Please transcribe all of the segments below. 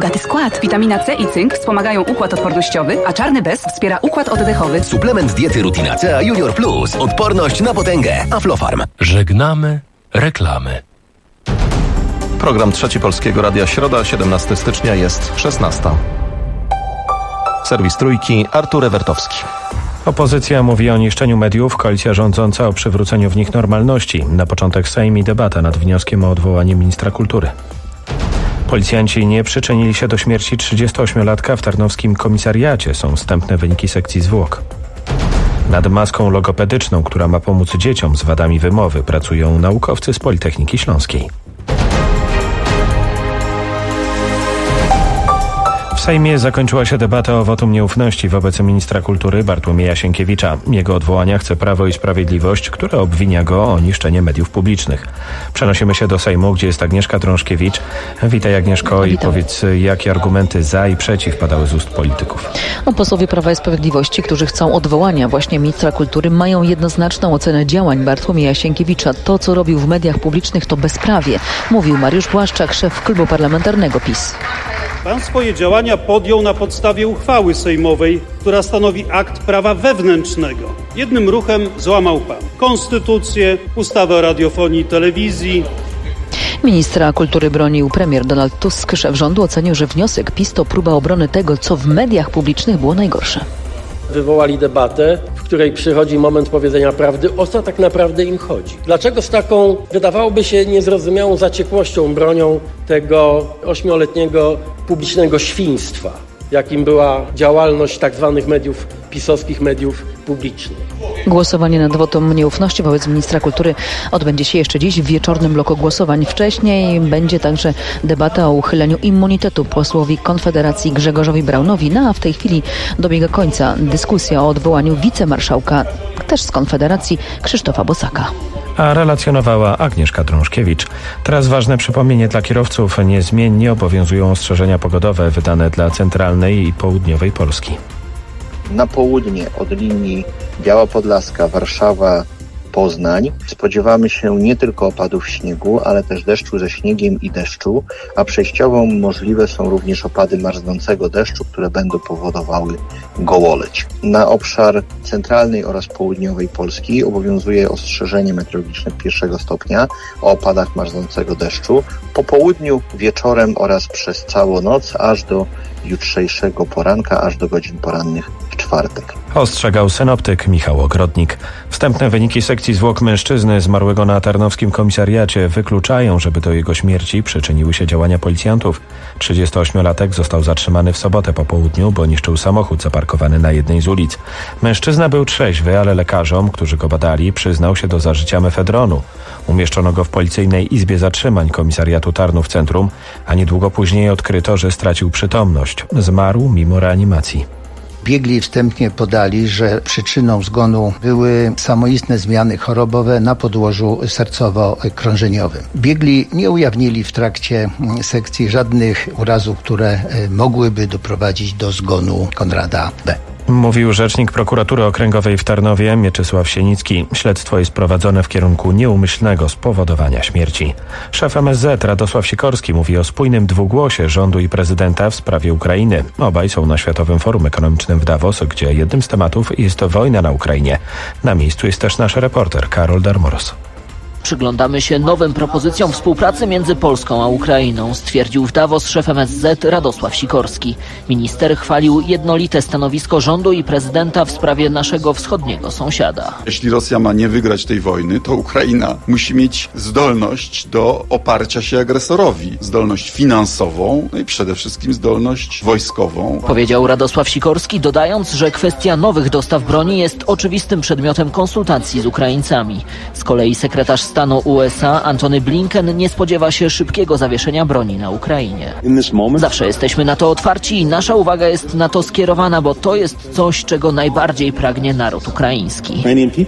bogaty skład. Witamina C i cynk wspomagają układ odpornościowy, a czarny bez wspiera układ oddechowy. Suplement diety Rutina C Junior Plus. Odporność na potęgę. Aflofarm. Żegnamy reklamy. Program Trzeci Polskiego Radia, środa, 17 stycznia, jest 16. Serwis Trójki, Artur Ewertowski. Opozycja mówi o niszczeniu mediów, koalicja rządząca o przywróceniu w nich normalności. Na początek Sejm i debata nad wnioskiem o odwołanie ministra kultury. Policjanci nie przyczynili się do śmierci 38-latka w tarnowskim komisariacie. Są wstępne wyniki sekcji zwłok. Nad maską logopedyczną, która ma pomóc dzieciom z wadami wymowy, pracują naukowcy z Politechniki Śląskiej. W Sejmie zakończyła się debata o wotum nieufności wobec ministra kultury Bartłomieja Sienkiewicza. Jego odwołania chce Prawo i Sprawiedliwość, które obwinia go o niszczenie mediów publicznych. Przenosimy się do Sejmu, gdzie jest Agnieszka Drążkiewicz. Witaj, Agnieszko, i powiedz, jakie argumenty za i przeciw padały z ust polityków. Posłowie Prawa i Sprawiedliwości, którzy chcą odwołania właśnie ministra kultury, mają jednoznaczną ocenę działań Bartłomieja Sienkiewicza. To, co robił w mediach publicznych, to bezprawie, mówił Mariusz Błaszczak, szef klubu parlamentarnego PiS. Pan swoje działania podjął na podstawie uchwały sejmowej, która stanowi akt prawa wewnętrznego. Jednym ruchem złamał pan konstytucję, ustawę o radiofonii i telewizji. Ministra kultury bronił premier Donald Tusk. Szef rządu ocenił, że wniosek PiS to próba obrony tego, co w mediach publicznych było najgorsze. Wywołali debatę, w której przychodzi moment powiedzenia prawdy, o co tak naprawdę im chodzi. Dlaczego z taką, wydawałoby się, niezrozumiałą zaciekłością bronią tego 8-letniego publicznego świństwa, jakim była działalność tzw. mediów pisowskich, mediów publicznych. Głosowanie nad wotum nieufności wobec ministra kultury odbędzie się jeszcze dziś w wieczornym bloku głosowań. Wcześniej będzie także debata o uchyleniu immunitetu posłowi Konfederacji Grzegorzowi Braunowi. No a w tej chwili dobiega końca dyskusja o odwołaniu wicemarszałka, też z Konfederacji, Krzysztofa Bosaka. A relacjonowała Agnieszka Drążkiewicz. Teraz ważne przypomnienie dla kierowców. Niezmiennie obowiązują ostrzeżenia pogodowe wydane dla centralnej i południowej Polski. Na południe od linii Biała Podlaska, Warszawa, Poznań spodziewamy się nie tylko opadów śniegu, ale też deszczu ze śniegiem i deszczu, a przejściowo możliwe są również opady marznącego deszczu, które będą powodowały gołoleć. Na obszar centralnej oraz południowej Polski obowiązuje ostrzeżenie meteorologiczne 1 stopnia o opadach marznącego deszczu. Po południu, wieczorem oraz przez całą noc, aż do jutrzejszego poranka, aż do godzin porannych w czwartek. Ostrzegał synoptyk Michał Ogrodnik. Wstępne wyniki sekcji zwłok mężczyzny zmarłego na tarnowskim komisariacie wykluczają, żeby do jego śmierci przyczyniły się działania policjantów. 38-latek został zatrzymany w sobotę po południu, bo niszczył samochód zaparkowany na jednej z ulic. Mężczyzna był trzeźwy, ale lekarzom, którzy go badali, przyznał się do zażycia mefedronu. Umieszczono go w policyjnej izbie zatrzymań komisariatu Tarnów Centrum, a niedługo później odkryto, że stracił przytomność. Zmarł mimo reanimacji. Biegli wstępnie podali, że przyczyną zgonu były samoistne zmiany chorobowe na podłożu sercowo-krążeniowym. Biegli nie ujawnili w trakcie sekcji żadnych urazów, które mogłyby doprowadzić do zgonu Konrada B. Mówił rzecznik prokuratury okręgowej w Tarnowie Mieczysław Sienicki. Śledztwo jest prowadzone w kierunku nieumyślnego spowodowania śmierci. Szef MSZ Radosław Sikorski mówi o spójnym dwugłosie rządu i prezydenta w sprawie Ukrainy. Obaj są na Światowym Forum Ekonomicznym w Davos, gdzie jednym z tematów jest wojna na Ukrainie. Na miejscu jest też nasz reporter Karol Darmoros. Przyglądamy się nowym propozycjom współpracy między Polską a Ukrainą, stwierdził w Davos szef MSZ Radosław Sikorski. Minister chwalił jednolite stanowisko rządu i prezydenta w sprawie naszego wschodniego sąsiada. Jeśli Rosja ma nie wygrać tej wojny, to Ukraina musi mieć zdolność do oparcia się agresorowi. Zdolność finansową, no i przede wszystkim zdolność wojskową. Powiedział Radosław Sikorski, dodając, że kwestia nowych dostaw broni jest oczywistym przedmiotem konsultacji z Ukraińcami. Z kolei sekretarz stanu USA Antony Blinken nie spodziewa się szybkiego zawieszenia broni na Ukrainie. Zawsze jesteśmy na to otwarci i nasza uwaga jest na to skierowana, bo to jest coś, czego najbardziej pragnie naród ukraiński.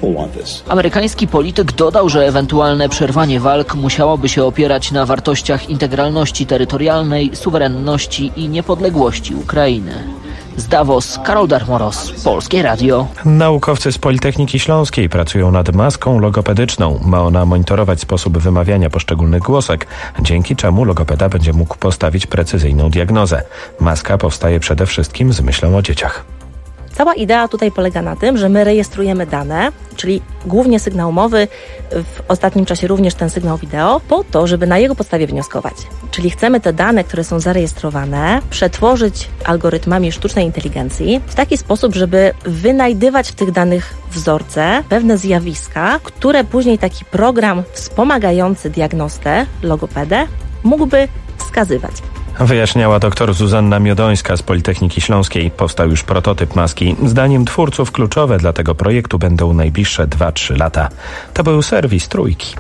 Amerykański polityk dodał, że ewentualne przerwanie walk musiałoby się opierać na wartościach integralności terytorialnej, suwerenności i niepodległości Ukrainy. Z Davos, Karol Darmoros, Polskie Radio. Naukowcy z Politechniki Śląskiej pracują nad maską logopedyczną. Ma ona monitorować sposób wymawiania poszczególnych głosek, dzięki czemu logopeda będzie mógł postawić precyzyjną diagnozę. Maska powstaje przede wszystkim z myślą o dzieciach. Cała idea tutaj polega na tym, że my rejestrujemy dane, czyli głównie sygnał mowy, w ostatnim czasie również ten sygnał wideo, po to, żeby na jego podstawie wnioskować. Czyli chcemy te dane, które są zarejestrowane, przetworzyć algorytmami sztucznej inteligencji w taki sposób, żeby wynajdywać w tych danych wzorce, pewne zjawiska, które później taki program wspomagający diagnostę, logopedę, mógłby wskazywać. Wyjaśniała dr Zuzanna Miodońska z Politechniki Śląskiej. Powstał już prototyp maski. Zdaniem twórców kluczowe dla tego projektu będą najbliższe 2-3 lata. To był serwis Trójki.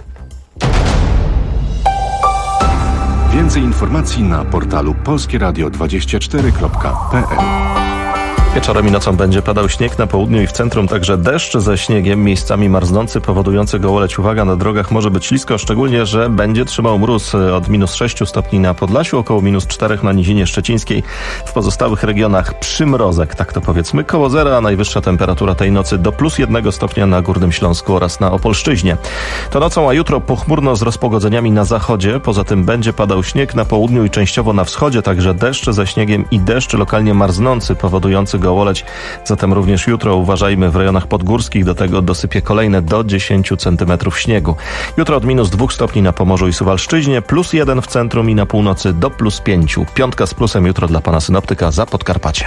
Więcej informacji na portalu polskieradio24.pl. Wieczorem i nocą będzie padał śnieg na południu i w centrum, także deszcz ze śniegiem, miejscami marznący, powodujący gołoleć. Uwaga, na drogach może być ślisko, szczególnie, że będzie trzymał mróz od -6 stopni na Podlasiu, około -4 na Nizinie Szczecińskiej. W pozostałych regionach przymrozek, tak to powiedzmy, koło zera, a najwyższa temperatura tej nocy do +1 stopnia na Górnym Śląsku oraz na Opolszczyźnie. To nocą, a jutro pochmurno z rozpogodzeniami na zachodzie. Poza tym będzie padał śnieg na południu i częściowo na wschodzie, także deszcz ze śniegiem i deszcz lokalnie marznący, powodujący gołoleć. Zatem również jutro uważajmy w rejonach podgórskich, do tego dosypie kolejne do 10 cm śniegu. Jutro od -2 stopni na Pomorzu i Suwalszczyźnie, +1 w centrum i na północy do +5. Piątka z plusem jutro dla pana synoptyka za Podkarpacie.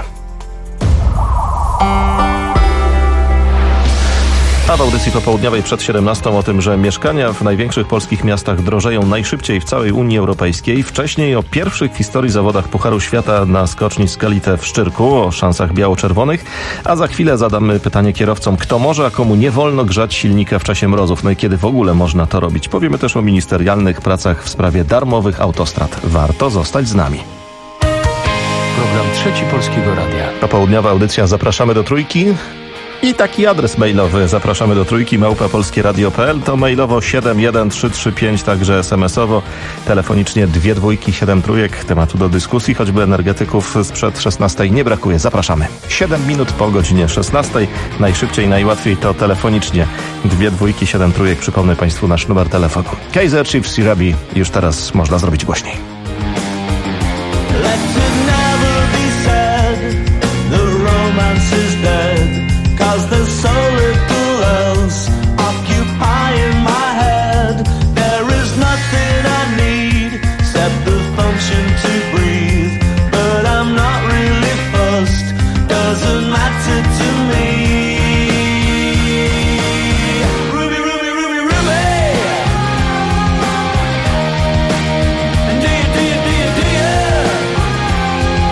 A w audycji popołudniowej przed 17 o tym, że mieszkania w największych polskich miastach drożeją najszybciej w całej Unii Europejskiej. Wcześniej o pierwszych w historii zawodach Pucharu Świata na skoczni Skelite w Szczyrku, o szansach biało-czerwonych. A za chwilę zadamy pytanie kierowcom, kto może, a komu nie wolno grzać silnika w czasie mrozów. No i kiedy w ogóle można to robić. Powiemy też o ministerialnych pracach w sprawie darmowych autostrad. Warto zostać z nami. Program Trzeci Polskiego Radia. Popołudniowa audycja Zapraszamy do Trójki. I taki adres mailowy zapraszamy do Trójki @polskieradio.pl, to mailowo 71335, także SMS-owo, telefonicznie 2 dwójki 7 trójek. Tematu do dyskusji, choćby energetyków sprzed 16 nie brakuje. Zapraszamy. 7 minut po godzinie 16. Najszybciej, najłatwiej to telefonicznie 2 dwójki 7 trójek. Przypomnę Państwu nasz numer telefonu. Kaiser Chiefs i Rabi już teraz można zrobić głośniej. Cause there's so little else occupying my head. There is nothing I need except the function to breathe. But I'm not really fussed, doesn't matter to me. Ruby, Ruby, Ruby, Ruby. And do you, do you, do you, do you?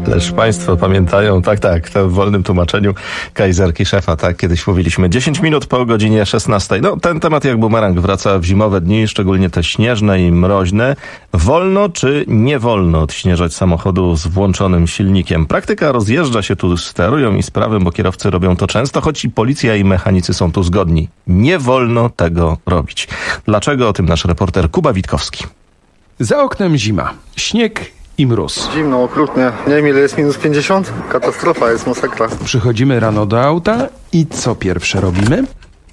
Lecz państwo pamiętają, tak, to w wolnym tłumaczeniu kajzerki szefa, tak, kiedyś mówiliśmy. 10 minut po godzinie 16. No, ten temat jak bumerang wraca w zimowe dni, szczególnie te śnieżne i mroźne. Wolno czy nie wolno odśnieżać samochodu z włączonym silnikiem? Praktyka rozjeżdża się tu z teorią i z prawem, bo kierowcy robią to często, choć i policja i mechanicy są tu zgodni. Nie wolno tego robić. Dlaczego? O tym nasz reporter Kuba Witkowski. Za oknem zima, śnieg i mróz. Zimno, okrutnie. Nie wiem ile jest minus 50? Katastrofa, jest masakra. Przychodzimy rano do auta i co pierwsze robimy?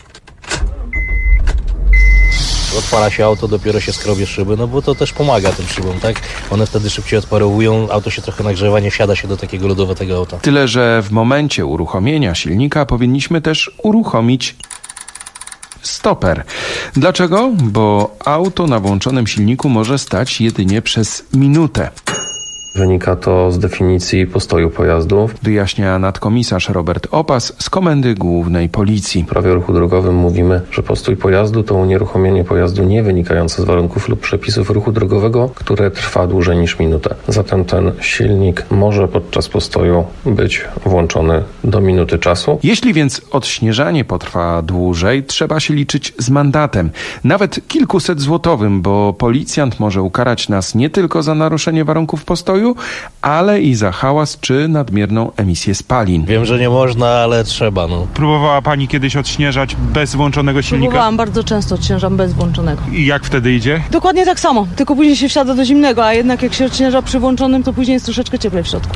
Odpala się auto, dopiero się skrobie szyby, no bo to też pomaga tym szybom, tak? One wtedy szybciej odparowują, auto się trochę nagrzewa, nie wsiada się do takiego lodowatego auta. Tyle, że w momencie uruchomienia silnika powinniśmy też uruchomić stoper. Dlaczego? Bo auto na włączonym silniku może stać jedynie przez minutę. Wynika to z definicji postoju pojazdu. Wyjaśnia nadkomisarz Robert Opas z Komendy Głównej Policji. W prawie o ruchu drogowym mówimy, że postój pojazdu to unieruchomienie pojazdu nie wynikające z warunków lub przepisów ruchu drogowego, które trwa dłużej niż minutę. Zatem ten silnik może podczas postoju być włączony do minuty czasu. Jeśli więc odśnieżanie potrwa dłużej, trzeba się liczyć z mandatem. Nawet kilkuset złotowym, bo policjant może ukarać nas nie tylko za naruszenie warunków postoju, ale i za hałas czy nadmierną emisję spalin. Wiem, że nie można, ale trzeba, no. Próbowała pani kiedyś odśnieżać bez włączonego silnika? Próbowałam, bardzo często odśnieżam bez włączonego. I jak wtedy idzie? Dokładnie tak samo, tylko później się wsiada do zimnego, a jednak jak się odśnieża przy włączonym, to później jest troszeczkę cieplej w środku.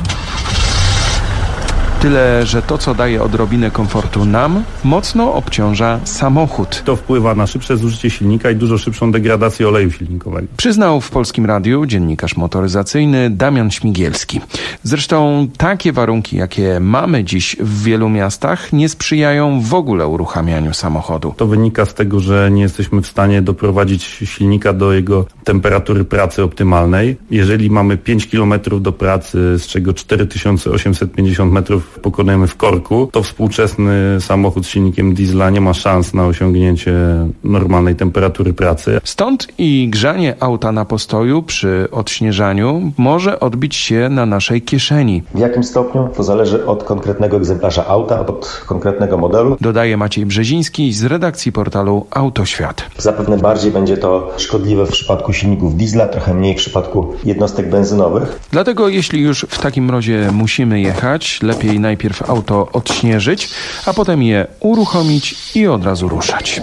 Tyle, że to, co daje odrobinę komfortu nam, mocno obciąża samochód. To wpływa na szybsze zużycie silnika i dużo szybszą degradację oleju silnikowego. Przyznał w Polskim Radiu dziennikarz motoryzacyjny Damian Śmigielski. Zresztą takie warunki, jakie mamy dziś w wielu miastach, nie sprzyjają w ogóle uruchamianiu samochodu. To wynika z tego, że nie jesteśmy w stanie doprowadzić silnika do jego temperatury pracy optymalnej. Jeżeli mamy 5 km do pracy, z czego 4850 metrów pokonujemy w korku, to współczesny samochód z silnikiem diesla nie ma szans na osiągnięcie normalnej temperatury pracy. Stąd i grzanie auta na postoju przy odśnieżaniu może odbić się na naszej kieszeni. W jakim stopniu? To zależy od konkretnego egzemplarza auta, od konkretnego modelu. Dodaje Maciej Brzeziński z redakcji portalu Autoświat. Zapewne bardziej będzie to szkodliwe w przypadku silników diesla, trochę mniej w przypadku jednostek benzynowych. Dlatego jeśli już w takim razie musimy jechać, lepiej najpierw auto odśnieżyć, a potem je uruchomić i od razu ruszać.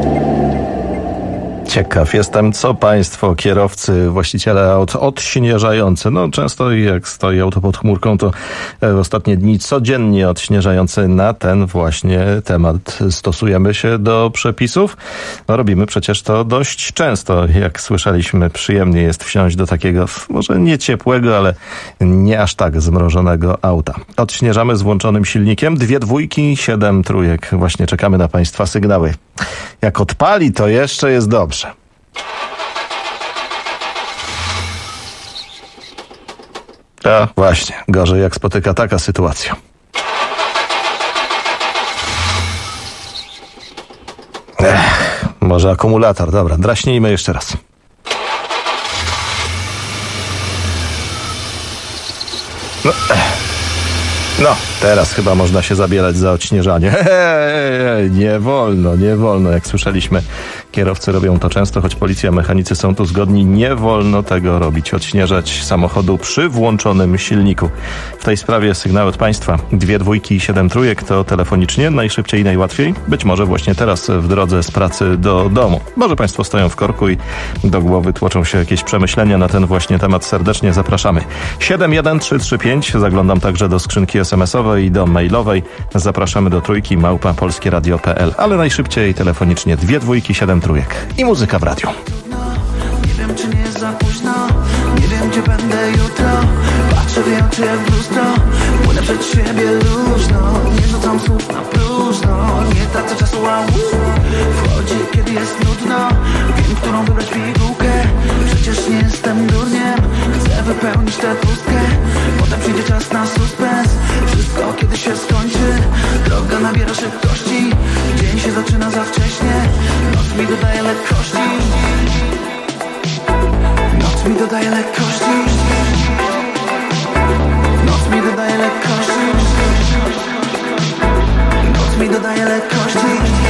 Ciekaw jestem, co państwo, kierowcy, właściciele aut odśnieżający, no często jak stoi auto pod chmurką, to w ostatnie dni codziennie odśnieżający, na ten właśnie temat stosujemy się do przepisów. No, robimy przecież to dość często, jak słyszeliśmy, przyjemnie jest wsiąść do takiego, może nie ciepłego, ale nie aż tak zmrożonego auta. Odśnieżamy z włączonym silnikiem, 2 dwójki, 7 trójek. Właśnie czekamy na państwa sygnały. Jak odpali, to jeszcze jest dobrze. A właśnie, gorzej jak spotyka taka sytuacja. Może akumulator, dobra, draśnijmy jeszcze raz. No, teraz chyba można się zabierać za odśnieżanie. Nie wolno, jak słyszeliśmy. Kierowcy robią to często, choć policja, mechanicy są tu zgodni. Nie wolno tego robić, odśnieżać samochodu przy włączonym silniku. W tej sprawie sygnały od państwa. 2 dwójki i 7 trójek to telefonicznie, najszybciej i najłatwiej. Być może właśnie teraz w drodze z pracy do domu. Może państwo stoją w korku i do głowy tłoczą się jakieś przemyślenia na ten właśnie temat. Serdecznie zapraszamy. 71335, zaglądam także do skrzynki SMS-owej i do mailowej. Zapraszamy do trójki @polskieradio.pl, ale najszybciej telefonicznie 2 dwójki, 7 trójek i muzyka w radiu. Nie wiem, czy nie za późno, nie wiem, gdzie będę jutro. Patrzę w oczy jak w lustro, płynę przed siebie luźno. Nie rzucam słów na próżno, nie tracę czasu, a wchodzi, kiedy jest nudno. Wiem, którą wybrać pigułkę, przecież nie jestem durniem. Chcę wypełnić tę pustkę, potem przyjdzie czas na suspens. Wszystko kiedy się skończy, droga nabiera szybkości. Dzień się zaczyna za wcześnie, noc mi dodaje lekkości. Noc mi dodaje lekkości. Noc dodaje lekkości.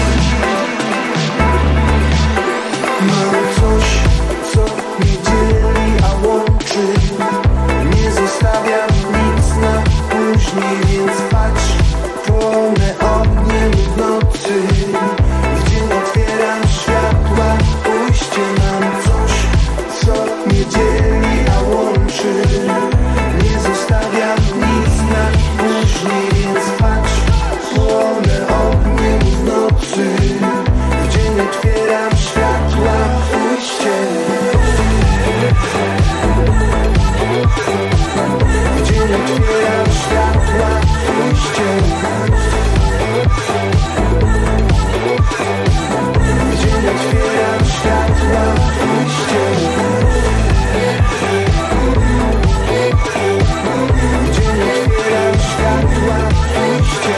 Mam coś, co mnie dzieli, a łączy. Nie zostawiam nic na później, więc patrz, płonę ogniem w nocy. W dzień otwieram światła, pójście. Mam coś, co mnie dzieli, a łączy. Nie zostawiam nic na później, więc patrz, płonę ogniem w nocy. W dzień otwieram światła, pójście. W dzień otwieram światła, pójście. W dzień otwieram światła, pójście. W dzień otwieram światła, pójście.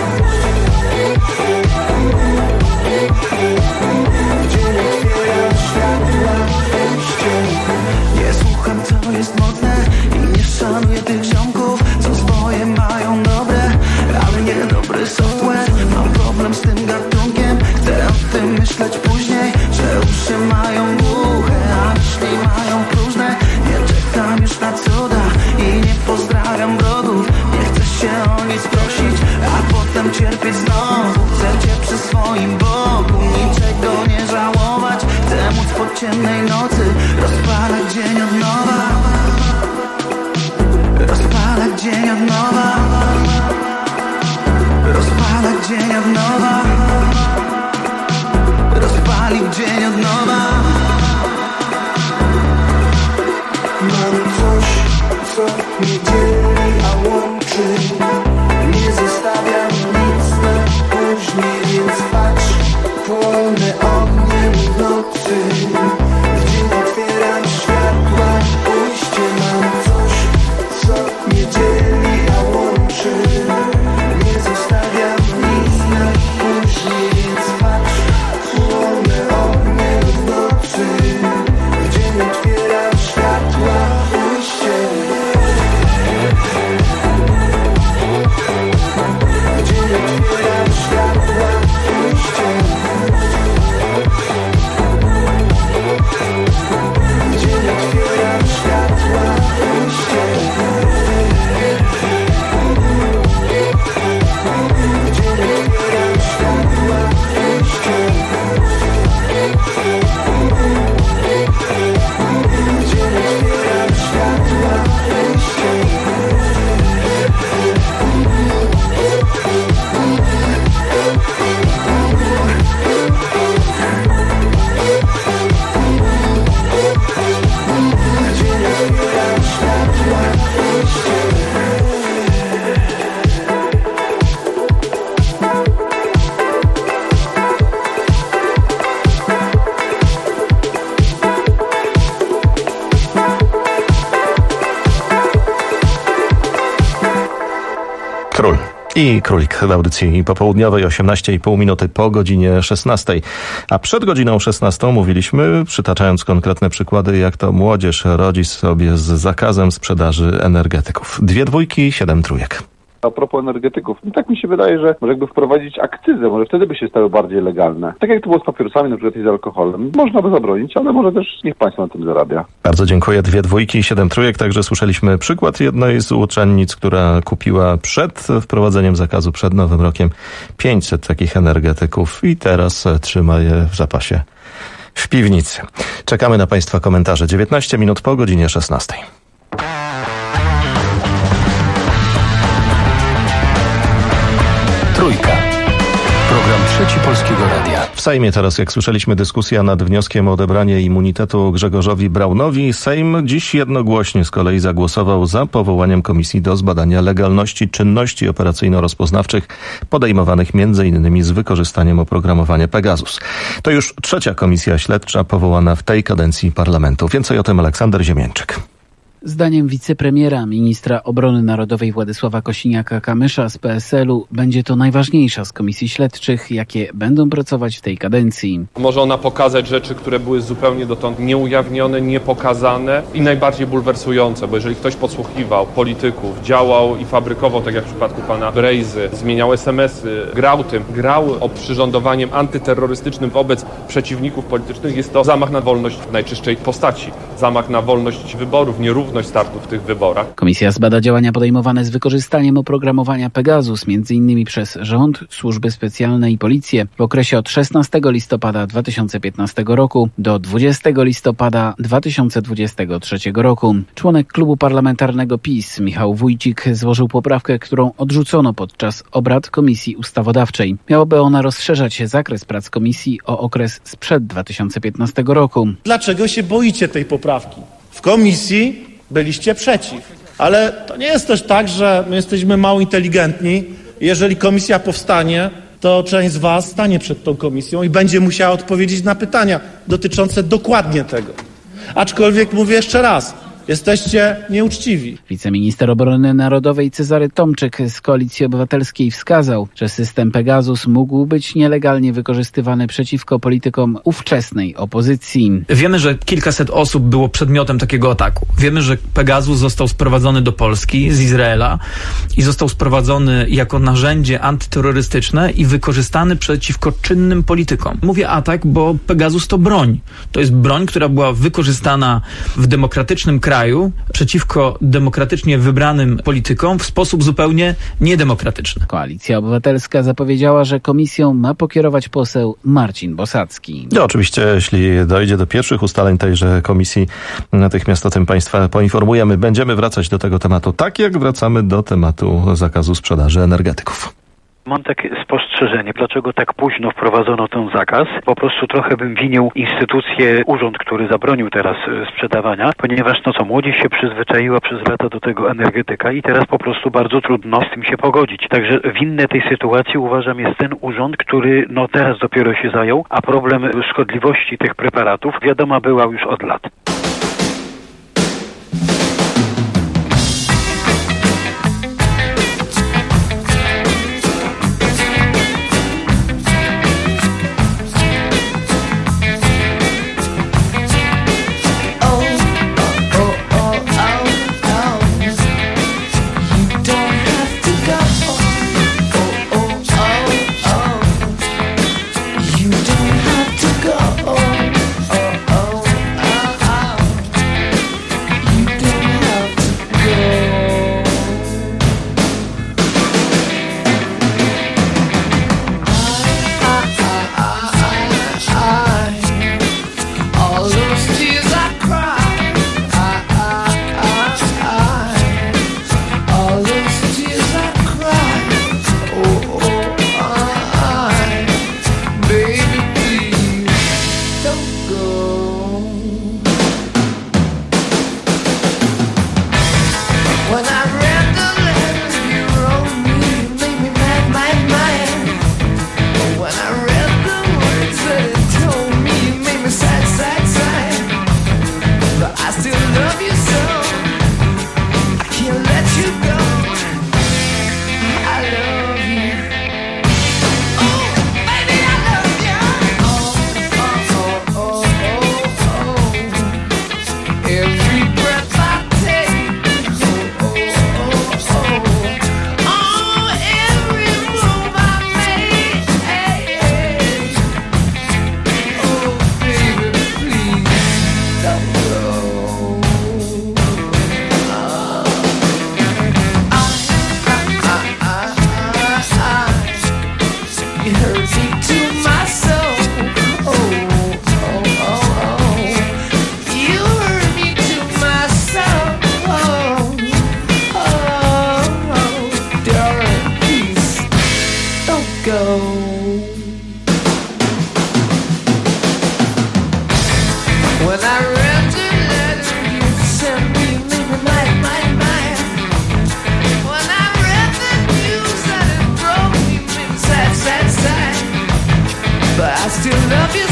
W dzień otwieram światła, pójście. Nie słucham, co jest modne i nie szanuję tych ziomków, co swoje mają dobre, ale nie dobry software. Mam problem z tym gatunkiem, chcę o tym myśleć później, że uszy mają głuche, a myśli mają próżne. Nie czekam już na cuda i nie pozdrawiam wrogów. Nie chcę się o nic prosić, a potem cierpieć znowu. Chcę cię przy swoim boku, niczego nie żałować. Chcę móc po ciemnej nocy rozpalać dzień od nowa. Rozpalać dzień od nowa. Rozpalać dzień od nowa. Rozpalić dzień od nowa. Mam coś, co mnie dzieli, a łączy. Nie zostawiam nic na później, więc patrz, płonę ogniem w nocy. W dzień otwieram światła, pójście. Mam coś, co mnie dzieli, a łączy. Nie zostawiam nic na później, więc patrz, płonę ogniem w nocy. W dzień otwieram światła, pójście. W dzień otwieram światła, pójście. W dzień otwieram światła, pójście. W dzień otwieram światła, pójście. W dzień otwieram światła, pójście. Król i królik w audycji popołudniowej 18,5 minuty po godzinie 16. A przed godziną 16 mówiliśmy, przytaczając konkretne przykłady, jak to młodzież radzi sobie z zakazem sprzedaży energetyków. 2 dwójki, 7 trójek. A propos energetyków, tak mi się wydaje, że może jakby wprowadzić akcyzę, może wtedy by się stały bardziej legalne. Tak jak to było z papierosami, na przykład i z alkoholem. Można by zabronić, ale może też niech państwo na tym zarabia. Bardzo dziękuję. 2 dwójki, 7 trójek. Także słyszeliśmy przykład jednej z uczennic, która kupiła przed wprowadzeniem zakazu, przed Nowym Rokiem 500 takich energetyków i teraz trzyma je w zapasie w piwnicy. Czekamy na państwa komentarze. 19 minut po godzinie 16. Trójka. Program Trzeci Polskiego Radia. W Sejmie teraz, jak słyszeliśmy, dyskusja nad wnioskiem o odebranie immunitetu Grzegorzowi Braunowi. Sejm dziś jednogłośnie z kolei zagłosował za powołaniem komisji do zbadania legalności czynności operacyjno-rozpoznawczych podejmowanych m.in. z wykorzystaniem oprogramowania Pegasus. To już 3. komisja śledcza powołana w tej kadencji parlamentu. Więcej o tym Aleksander Ziemiańczyk. Zdaniem wicepremiera, ministra obrony narodowej Władysława Kosiniaka-Kamysza z PSL-u będzie to najważniejsza z komisji śledczych, jakie będą pracować w tej kadencji. Może ona pokazać rzeczy, które były zupełnie dotąd nieujawnione, niepokazane i najbardziej bulwersujące, bo jeżeli ktoś podsłuchiwał polityków, działał i fabrykował, tak jak w przypadku pana Brejzy, zmieniał SMS-y, grał oprzyrządowaniem antyterrorystycznym wobec przeciwników politycznych, jest to zamach na wolność w najczystszej postaci. Zamach na wolność wyborów, nierówność startu w tych wyborach. Komisja zbada działania podejmowane z wykorzystaniem oprogramowania Pegasus, m.in. przez rząd, służby specjalne i policję w okresie od 16 listopada 2015 roku do 20 listopada 2023 roku. Członek klubu parlamentarnego PiS, Michał Wójcik, złożył poprawkę, którą odrzucono podczas obrad Komisji Ustawodawczej. Miałaby ona rozszerzać zakres prac komisji o okres sprzed 2015 roku. Dlaczego się boicie tej poprawki? W komisji byliście przeciw. Ale to nie jest też tak, że my jesteśmy mało inteligentni. Jeżeli komisja powstanie, to część z was stanie przed tą komisją i będzie musiała odpowiedzieć na pytania dotyczące dokładnie tego. Aczkolwiek mówię jeszcze raz, jesteście nieuczciwi. Wiceminister obrony narodowej Cezary Tomczyk z Koalicji Obywatelskiej wskazał, że system Pegasus mógł być nielegalnie wykorzystywany przeciwko politykom ówczesnej opozycji. Wiemy, że kilkaset osób było przedmiotem takiego ataku. Wiemy, że Pegasus został sprowadzony do Polski z Izraela i został sprowadzony jako narzędzie antyterrorystyczne i wykorzystany przeciwko czynnym politykom. Mówię atak, bo Pegasus to broń. To jest broń, która była wykorzystana w demokratycznym kraju przeciwko demokratycznie wybranym politykom w sposób zupełnie niedemokratyczny. Koalicja Obywatelska zapowiedziała, że komisją ma pokierować poseł Marcin Bosacki. No, oczywiście, jeśli dojdzie do pierwszych ustaleń tejże komisji, natychmiast o tym Państwa poinformujemy. Będziemy wracać do tego tematu, tak jak wracamy do tematu zakazu sprzedaży energetyków. Mam takie spostrzeżenie, dlaczego tak późno wprowadzono ten zakaz. Po prostu trochę bym winił instytucję, urząd, który zabronił teraz sprzedawania, ponieważ młodzież się przyzwyczaiła przez lata do tego energetyka i teraz po prostu bardzo trudno z tym się pogodzić. Także winne tej sytuacji uważam jest ten urząd, który teraz dopiero się zajął, a problem szkodliwości tych preparatów wiadoma była już od lat.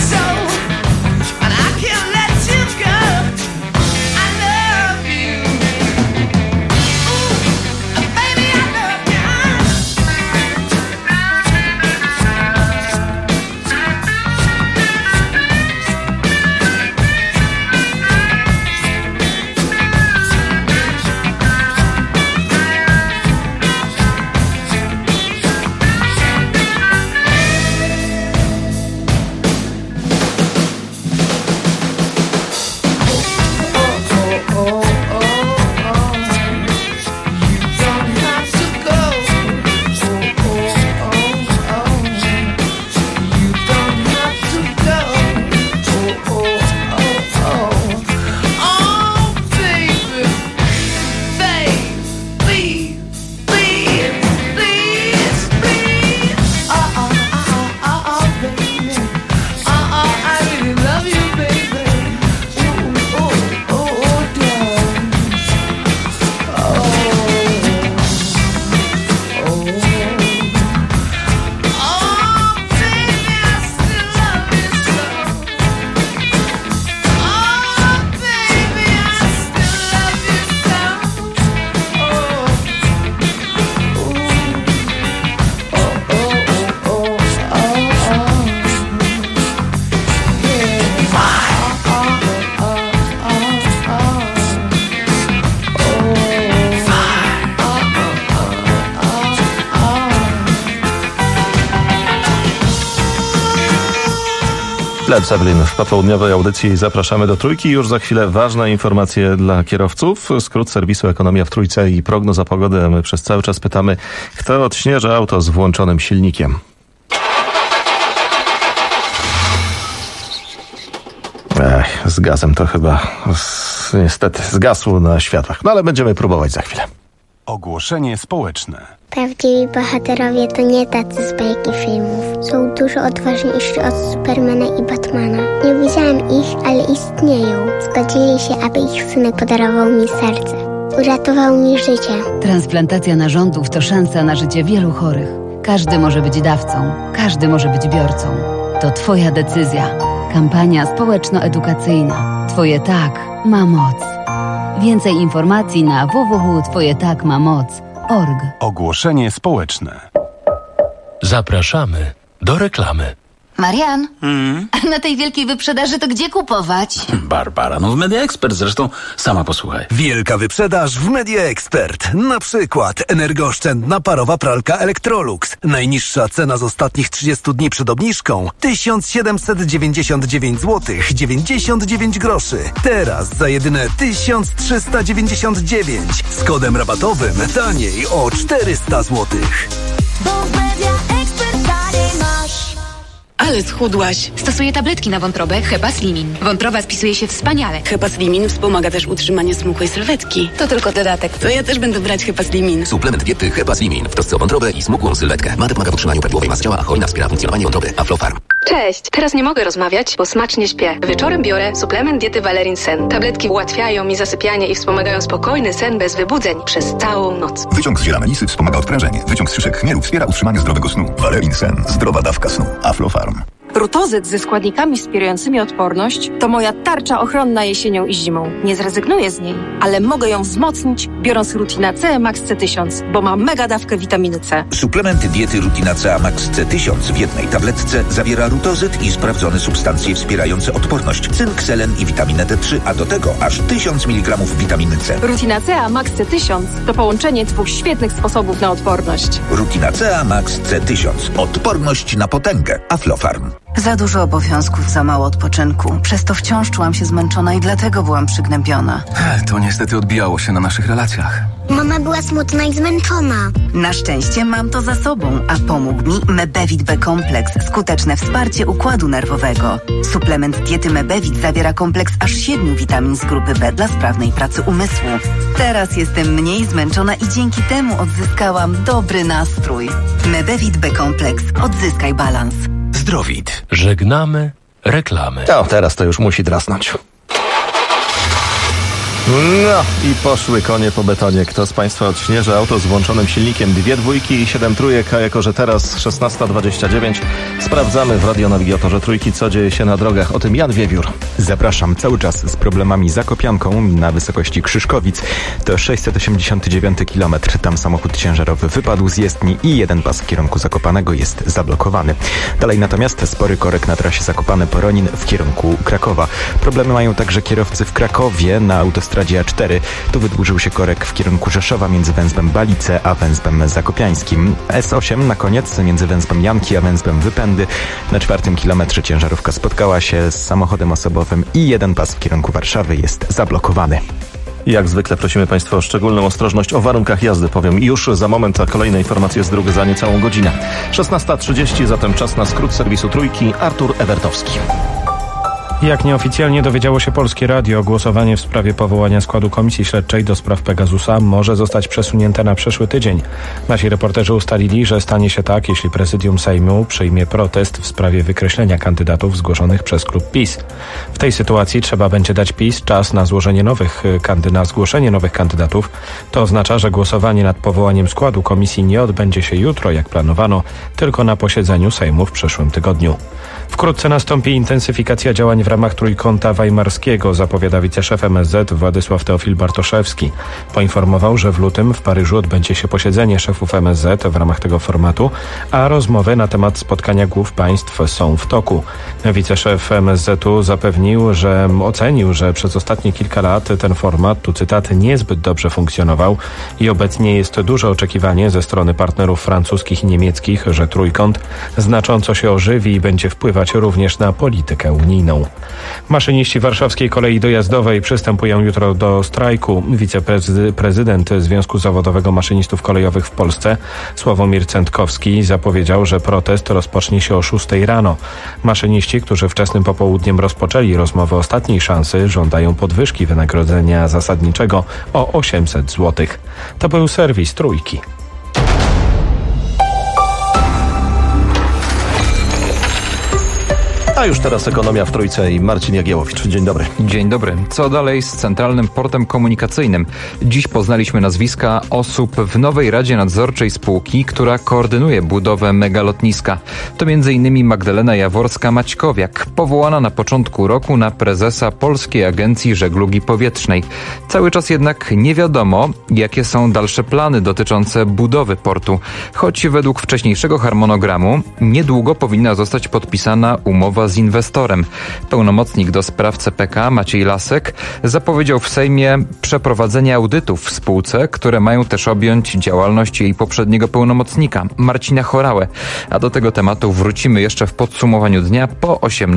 And I can't let you go. I love you. Led Zeppelin w popołudniowej audycji zapraszamy do Trójki. Już za chwilę ważne informacje dla kierowców. Skrót serwisu Ekonomia w Trójce i prognoza pogody. My przez cały czas pytamy, kto odśnieża auto z włączonym silnikiem. Z gazem to chyba niestety zgasło na światłach. No ale będziemy próbować za chwilę. Ogłoszenie społeczne. Prawdziwi bohaterowie to nie tacy z bajki filmów. Są dużo odważniejsi od Supermana i Batmana. Nie widziałam ich, ale istnieją. Zgodzili się, aby ich synek podarował mi serce. Uratował mi życie. Transplantacja narządów to szansa na życie wielu chorych. Każdy może być dawcą, każdy może być biorcą. To Twoja decyzja. Kampania społeczno-edukacyjna. Twoje tak ma moc. Więcej informacji na www.twojetakmamoc.org. Ogłoszenie społeczne. Zapraszamy do reklamy. Marian, a na tej wielkiej wyprzedaży to gdzie kupować? Barbara, w Media Expert zresztą, sama posłuchaj. Wielka wyprzedaż w Media Expert. Na przykład energooszczędna parowa pralka Electrolux. Najniższa cena z ostatnich 30 dni przed obniżką 1799 zł 99 groszy. Teraz za jedyne 1399 z kodem rabatowym taniej o 400 zł. Bo w Media Expert taniej masz. Ale schudłaś. Stosuję tabletki na wątrobę Hepaslimin. Wątroba spisuje się wspaniale. Hepaslimin wspomaga też utrzymanie smukłej sylwetki. To tylko dodatek. To ja też będę brać Hepaslimin. Suplement diety Hepaslimin w trosce o wątrobę i smukłą sylwetkę. Mate pomaga w utrzymaniu prawidłowej masy ciała, a cholina wspiera funkcjonowanie wątroby. Aflofarm. Cześć. Teraz nie mogę rozmawiać, bo smacznie śpię. Wieczorem biorę suplement diety Valerin Sen. Tabletki ułatwiają mi zasypianie i wspomagają spokojny sen bez wybudzeń przez całą noc. Wyciąg z ziela melisy wspomaga odprężenie. Wyciąg z szyszek chmielu wspiera utrzymanie zdrowego snu. Valerin Sen. Zdrowa dawka snu. Aflofarm. Rutozyt ze składnikami wspierającymi odporność to moja tarcza ochronna jesienią i zimą. Nie zrezygnuję z niej, ale mogę ją wzmocnić, biorąc Rutina C Max C1000, bo ma mega dawkę witaminy C. Suplement diety Rutina C Max C1000 w jednej tabletce zawiera rutozyt i sprawdzone substancje wspierające odporność, cynk, selen i witaminę D3, a do tego aż 1000 mg witaminy C. Rutina C Max C1000 to połączenie dwóch świetnych sposobów na odporność. Rutina C Max C1000. Odporność na potęgę. Aflofarm. Za dużo obowiązków, za mało odpoczynku. Przez to wciąż czułam się zmęczona i dlatego byłam przygnębiona. To niestety odbijało się na naszych relacjach. Mama była smutna i zmęczona. Na szczęście mam to za sobą, a pomógł mi Mebevit B-kompleks. Skuteczne wsparcie układu nerwowego. Suplement diety Mebevit zawiera kompleks aż 7 witamin z grupy B dla sprawnej pracy umysłu. Teraz jestem mniej zmęczona i dzięki temu odzyskałam dobry nastrój. Mebevit B-kompleks. Odzyskaj balans. Zdrowit. Żegnamy reklamy. Teraz to już musi drasnąć. No i poszły konie po betonie. Kto z Państwa odśnieży auto z włączonym silnikiem? 2 dwójki i 7 trójek, a jako że teraz 16:29 sprawdzamy w radionawigatorze Trójki, co dzieje się na drogach. O tym Jan Wiewiór. Zapraszam cały czas z problemami Zakopianką na wysokości Krzyżkowic. To 689 km. Tam samochód ciężarowy wypadł z jezdni i jeden pas w kierunku Zakopanego jest zablokowany. Dalej natomiast spory korek na trasie Zakopane-Poronin w kierunku Krakowa. Problemy mają także kierowcy w Krakowie na autostradzie A4. Tu wydłużył się korek w kierunku Rzeszowa między węzłem Balice a węzłem Zakopiańskim. S8 na koniec między węzłem Janki a węzłem Wypędy. Na 4. kilometrze ciężarówka spotkała się z samochodem osobowym i jeden pas w kierunku Warszawy jest zablokowany. Jak zwykle prosimy Państwa o szczególną ostrożność. O warunkach jazdy powiem już za moment, a kolejne informacje z dróg za niecałą godzinę. 16:30, zatem czas na skrót serwisu Trójki. Artur Ewertowski. Jak nieoficjalnie dowiedziało się Polskie Radio, głosowanie w sprawie powołania składu Komisji Śledczej do spraw Pegasusa może zostać przesunięte na przyszły tydzień. Nasi reporterzy ustalili, że stanie się tak, jeśli prezydium Sejmu przyjmie protest w sprawie wykreślenia kandydatów zgłoszonych przez klub PiS. W tej sytuacji trzeba będzie dać PiS czas na zgłoszenie nowych kandydatów. To oznacza, że głosowanie nad powołaniem składu komisji nie odbędzie się jutro, jak planowano, tylko na posiedzeniu Sejmu w przyszłym tygodniu. Wkrótce nastąpi intensyfikacja działań w ramach Trójkąta Weimarskiego, zapowiada wiceszef MSZ Władysław Teofil Bartoszewski. Poinformował, że w lutym w Paryżu odbędzie się posiedzenie szefów MSZ w ramach tego formatu, a rozmowy na temat spotkania głów państw są w toku. Wiceszef MSZ-u ocenił, że przez ostatnie kilka lat ten format, tu cytat, niezbyt dobrze funkcjonował i obecnie jest duże oczekiwanie ze strony partnerów francuskich i niemieckich, że Trójkąt znacząco się ożywi i będzie wpływać wpływać również na politykę unijną. Maszyniści warszawskiej kolei dojazdowej przystępują jutro do strajku. Wiceprezydent Związku Zawodowego Maszynistów Kolejowych w Polsce, Sławomir Cętkowski, zapowiedział, że protest rozpocznie się o 6 rano. Maszyniści, którzy wczesnym popołudniem rozpoczęli rozmowę ostatniej szansy, żądają podwyżki wynagrodzenia zasadniczego o 800 zł. To był serwis Trójki. A już teraz ekonomia w Trójce i Marcin Jagiełowicz. Dzień dobry. Dzień dobry. Co dalej z Centralnym Portem Komunikacyjnym? Dziś poznaliśmy nazwiska osób w nowej Radzie Nadzorczej spółki, która koordynuje budowę megalotniska. To m.in. Magdalena Jaworska-Maćkowiak, powołana na początku roku na prezesa Polskiej Agencji Żeglugi Powietrznej. Cały czas jednak nie wiadomo, jakie są dalsze plany dotyczące budowy portu. Choć według wcześniejszego harmonogramu niedługo powinna zostać podpisana umowa z inwestorem. Pełnomocnik do spraw CPK Maciej Lasek zapowiedział w Sejmie przeprowadzenie audytów w spółce, które mają też objąć działalność jej poprzedniego pełnomocnika Marcina Horałę. A do tego tematu wrócimy jeszcze w podsumowaniu dnia po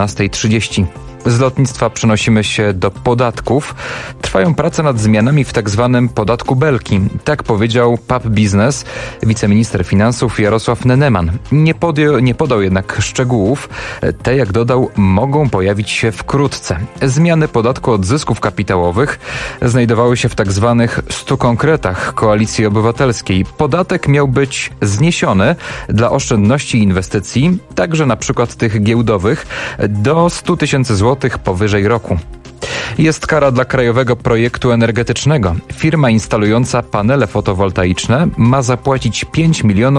18:30. Z lotnictwa przenosimy się do podatków. Trwają prace nad zmianami w tak zwanym podatku Belki. Tak powiedział PAP Biznes wiceminister finansów Jarosław Neneman. Nie podał jednak szczegółów. Te, jak dodał, mogą pojawić się wkrótce. Zmiany podatku od zysków kapitałowych znajdowały się w tak zwanych 100 konkretach Koalicji Obywatelskiej. Podatek miał być zniesiony dla oszczędności i inwestycji, także na przykład tych giełdowych, do 100 tysięcy złotych powyżej roku. Jest kara dla Krajowego Projektu Energetycznego. Firma instalująca panele fotowoltaiczne ma zapłacić 5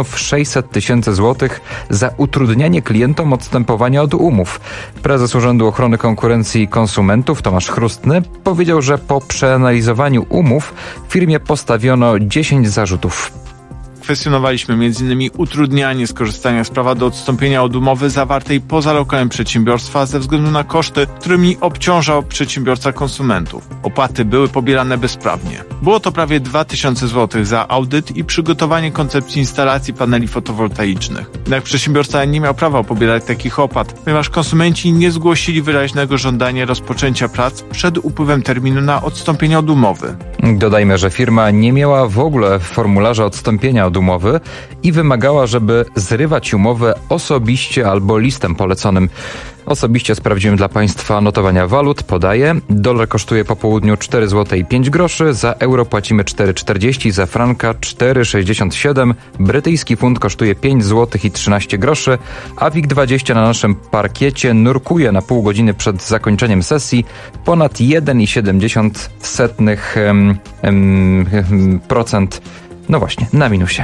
600 000 złotych za utrudnianie klientom odstępowania od umów. Prezes Urzędu Ochrony Konkurencji i Konsumentów Tomasz Chrustny powiedział, że po przeanalizowaniu umów firmie postawiono 10 zarzutów. Kwestionowaliśmy m.in. utrudnianie skorzystania z prawa do odstąpienia od umowy zawartej poza lokalem przedsiębiorstwa ze względu na koszty, którymi obciążał przedsiębiorca konsumentów. Opłaty były pobierane bezprawnie. Było to prawie 2000 zł za audyt i przygotowanie koncepcji instalacji paneli fotowoltaicznych. Jednak przedsiębiorca nie miał prawa pobierać takich opłat, ponieważ konsumenci nie zgłosili wyraźnego żądania rozpoczęcia prac przed upływem terminu na odstąpienie od umowy. Dodajmy, że firma nie miała w ogóle formularza odstąpienia od umowy i wymagała, żeby zrywać umowę osobiście albo listem poleconym. Osobiście sprawdziłem dla Państwa notowania walut. Podaję. Dolar kosztuje po południu 4 zł i 5 groszy, za euro płacimy 4,40, za franka 4,67, brytyjski funt kosztuje 5 zł i 13 groszy, a WIG20 na naszym parkiecie nurkuje na pół godziny przed zakończeniem sesji ponad 1,7%, no właśnie, na minusie.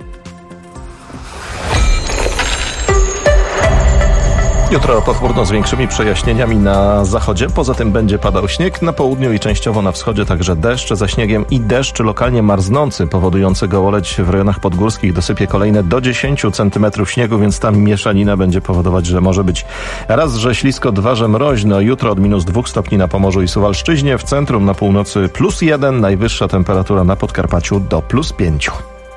Jutro pochmurno z większymi przejaśnieniami na zachodzie. Poza tym będzie padał śnieg. Na południu i częściowo na wschodzie także deszcz ze śniegiem i deszcz lokalnie marznący, powodujący gołoleć w rejonach podgórskich. Dosypie kolejne do 10 cm śniegu, więc tam mieszanina będzie powodować, że może być raz, że ślisko, dwa, że mroźno. Jutro od -2 stopni na Pomorzu i Suwalszczyźnie, w centrum na północy +1, najwyższa temperatura na Podkarpaciu do +5.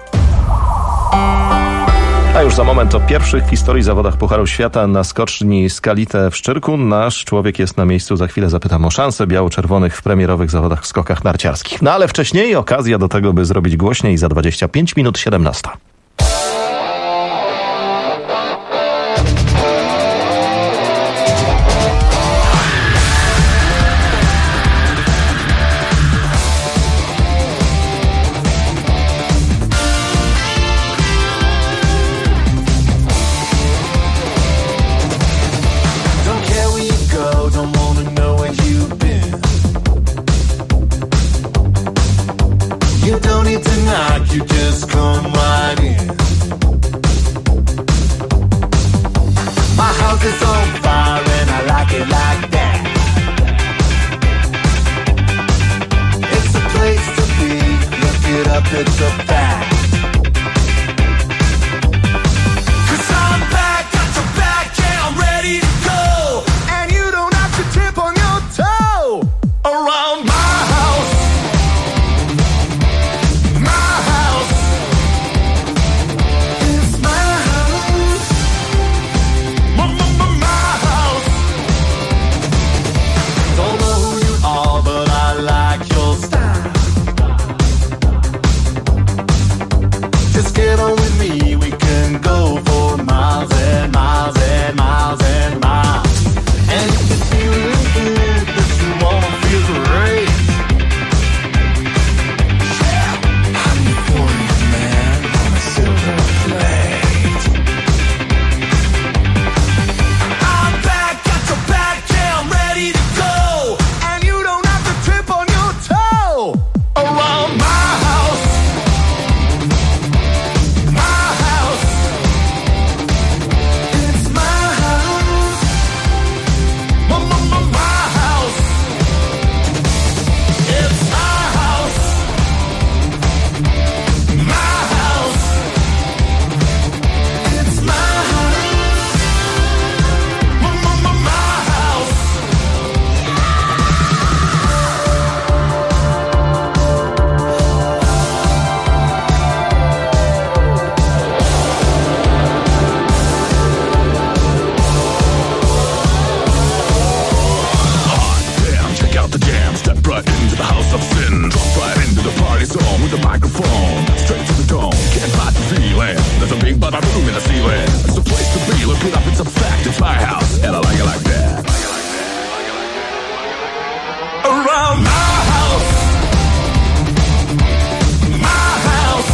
A już za moment o pierwszych w historii zawodach Pucharu Świata na skoczni Skalite w Szczyrku. Nasz człowiek jest na miejscu. Za chwilę zapytam o szanse biało-czerwonych w premierowych zawodach w skokach narciarskich. No ale wcześniej okazja do tego, by zrobić głośniej. Za 25 minut 17. You just come right in. My house is on fire and I like it like that. It's a place to be, look it up, it's a fact. 'Cause I'm back, got your back, yeah, I'm ready to go. And you don't have to tip on your toe around my house. My with the microphone, straight to the dome. Can't fight the feeling. There's a big bada boom in the ceiling. It's the place to be. Look it up, it's a fact. It's my house, and I like it like that. Around my house, my house.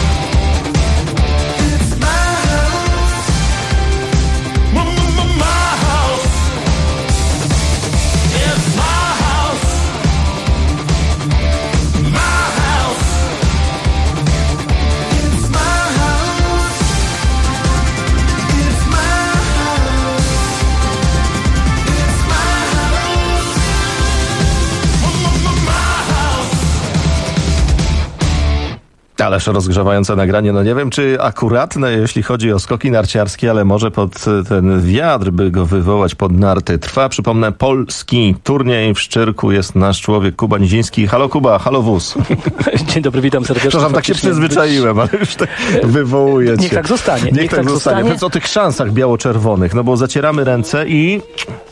It's my house, my house. It's my house, my house. It's my house, it's my house. It's my house. Ależ rozgrzewające nagranie, no nie wiem czy akuratne, jeśli chodzi o skoki narciarskie, ale może pod ten wiatr, by go wywołać pod narty. Trwa, przypomnę, polski turniej w Szczyrku. Jest nasz człowiek Kuba Niziński. Halo Kuba, halo wóz. Dzień dobry, witam serdecznie. Przepraszam, tak się przyzwyczaiłem, ale już tak wywołuje cię. Niech tak zostanie. Niech tak zostanie. Więc o tych szansach biało-czerwonych, no bo zacieramy ręce i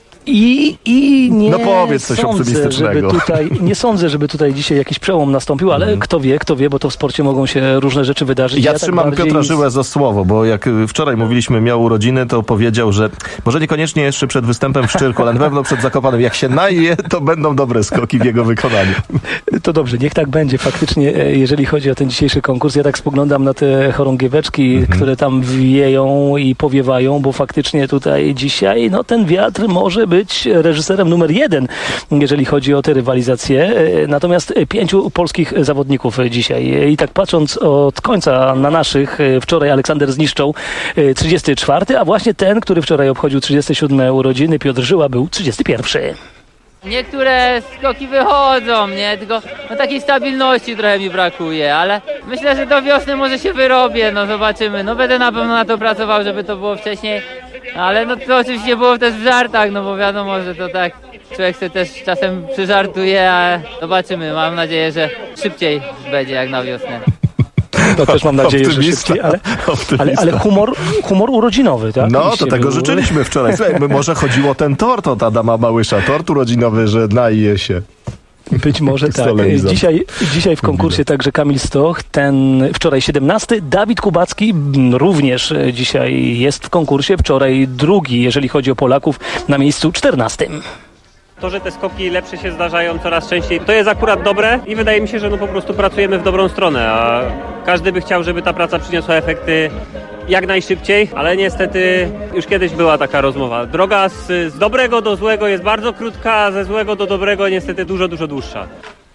nie no powiedz coś optymistycznego. Nie sądzę, żeby tutaj dzisiaj jakiś przełom nastąpił, ale kto wie, bo to w sporcie mogą się różne rzeczy wydarzyć. Ja trzymam tak Piotra Żyłę za słowo, bo jak wczoraj mówiliśmy, miał urodziny, to powiedział, że może niekoniecznie jeszcze przed występem w Szczyrku, ale na pewno przed Zakopanem. Jak się naje, to będą dobre skoki w jego wykonaniu. To dobrze, niech tak będzie. Faktycznie, jeżeli chodzi o ten dzisiejszy konkurs, ja tak spoglądam na te chorągieweczki, które tam wieją i powiewają, bo faktycznie tutaj dzisiaj, no ten wiatr może być reżyserem numer 1, jeżeli chodzi o te rywalizacje. Natomiast 5 polskich zawodników dzisiaj. I tak patrząc od końca na naszych, wczoraj Aleksander Zniszczał 34, a właśnie ten, który wczoraj obchodził 37 urodziny, Piotr Żyła, był 31. Niektóre skoki wychodzą, nie? Tylko no, takiej stabilności trochę mi brakuje, ale myślę, że do wiosny może się wyrobię, no zobaczymy. No będę na pewno na to pracował, żeby to było wcześniej, ale no to oczywiście było też w żartach, no bo wiadomo, że to tak człowiek sobie też czasem przyżartuje, a zobaczymy. Mam nadzieję, że szybciej będzie jak na wiosnę. To też mam nadzieję, że szybciej, ale humor urodzinowy, tak? No, to tego życzyliśmy wczoraj. Słuchaj, może chodziło o ten tort od Adama Małysza, tort urodzinowy, że naje się. Być może tak. Dzisiaj w konkursie także Kamil Stoch, ten wczoraj 17. Dawid Kubacki również dzisiaj jest w konkursie, wczoraj drugi, jeżeli chodzi o Polaków, na miejscu 14. To, że te skoki lepsze się zdarzają coraz częściej, to jest akurat dobre i wydaje mi się, że no po prostu pracujemy w dobrą stronę, a każdy by chciał, żeby ta praca przyniosła efekty jak najszybciej, ale niestety już kiedyś była taka rozmowa. Droga z dobrego do złego jest bardzo krótka, a ze złego do dobrego niestety dużo dłuższa.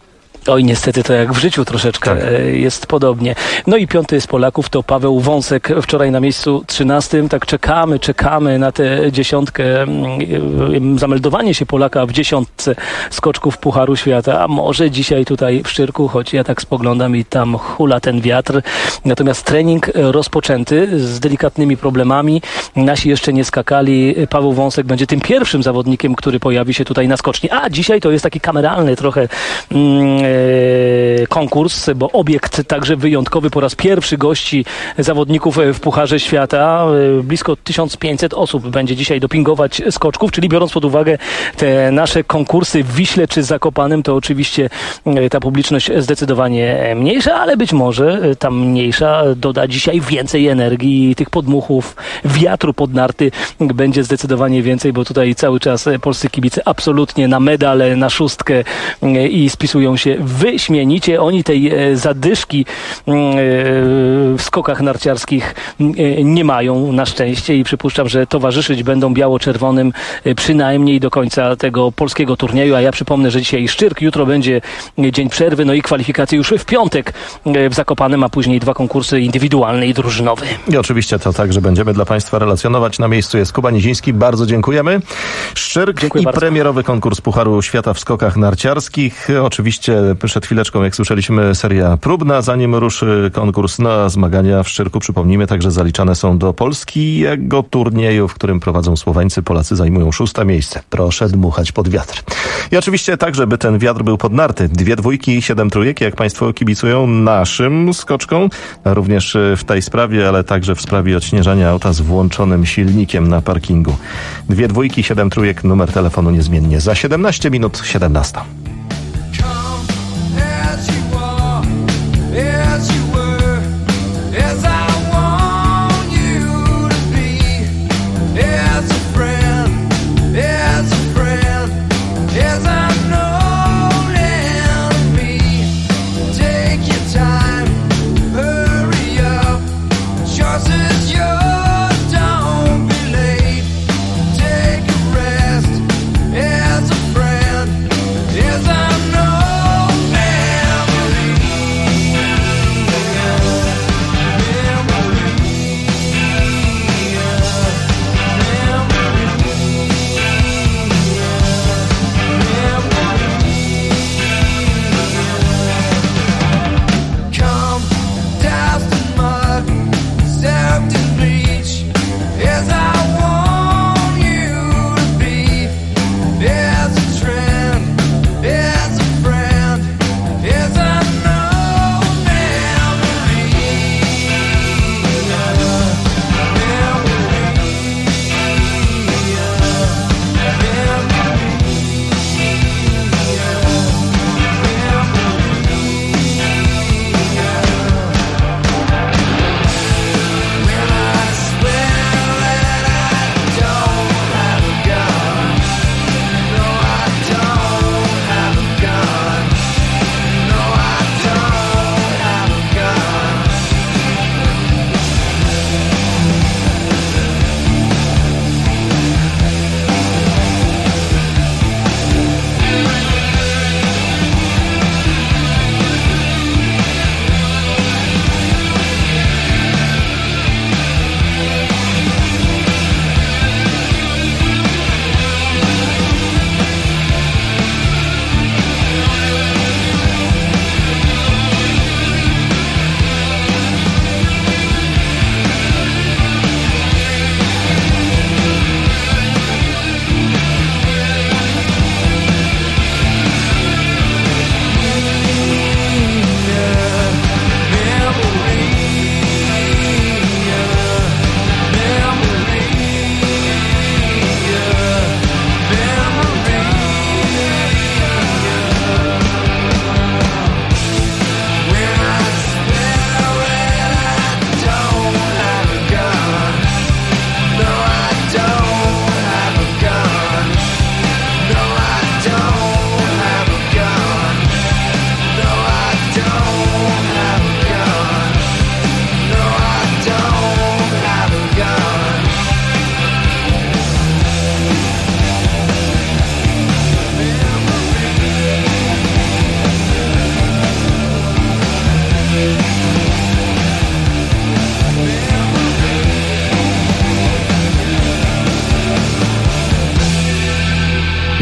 Oj, niestety to jak w życiu troszeczkę jest podobnie. No i 5 z Polaków to Paweł Wąsek, wczoraj na miejscu 13. Tak czekamy na tę 10. Zameldowanie się Polaka w 10 skoczków Pucharu Świata. A może dzisiaj tutaj w Szczyrku, choć ja tak spoglądam i tam hula ten wiatr. Natomiast trening rozpoczęty z delikatnymi problemami. Nasi jeszcze nie skakali. Paweł Wąsek będzie tym pierwszym zawodnikiem, który pojawi się tutaj na skoczni. A dzisiaj to jest taki kameralny trochę konkurs, bo obiekt także wyjątkowy. Po raz pierwszy gości zawodników w Pucharze Świata. Blisko 1500 osób będzie dzisiaj dopingować skoczków, czyli biorąc pod uwagę te nasze konkursy w Wiśle czy Zakopanem, to oczywiście ta publiczność zdecydowanie mniejsza, ale być może ta mniejsza doda dzisiaj więcej energii i tych podmuchów, wiatru pod narty będzie zdecydowanie więcej, bo tutaj cały czas polscy kibice absolutnie na medale, na 6 i spisują się wyśmienicie. Oni tej zadyszki w skokach narciarskich nie mają na szczęście i przypuszczam, że towarzyszyć będą biało-czerwonym przynajmniej do końca tego polskiego turnieju, a ja przypomnę, że dzisiaj Szczyrk, jutro będzie dzień przerwy, no i kwalifikacje już w piątek w Zakopanem, a później 2 konkursy indywidualny i drużynowy. I oczywiście to także będziemy dla Państwa relacjonować. Na miejscu jest Kuba Niziński. Bardzo dziękujemy. Szczyrk i bardzo. Premierowy konkurs Pucharu Świata w skokach narciarskich. Oczywiście przed chwileczką, jak słyszeliśmy, seria próbna, zanim ruszy konkurs na zmagania w Szczyrku. Przypomnijmy, także zaliczane są do polskiego turnieju, w którym prowadzą Słoweńcy. Polacy zajmują 6. miejsce. Proszę dmuchać pod wiatr. I oczywiście także, by ten wiatr był pod narty. 2 dwójki i 7 trójek, jak Państwo kibicują naszym skoczkom. Również w tej sprawie, ale także w sprawie odśnieżania auta z włączonym silnikiem na parkingu. 2 dwójki, 7 trójek, numer telefonu niezmiennie. Za 17 minut 17.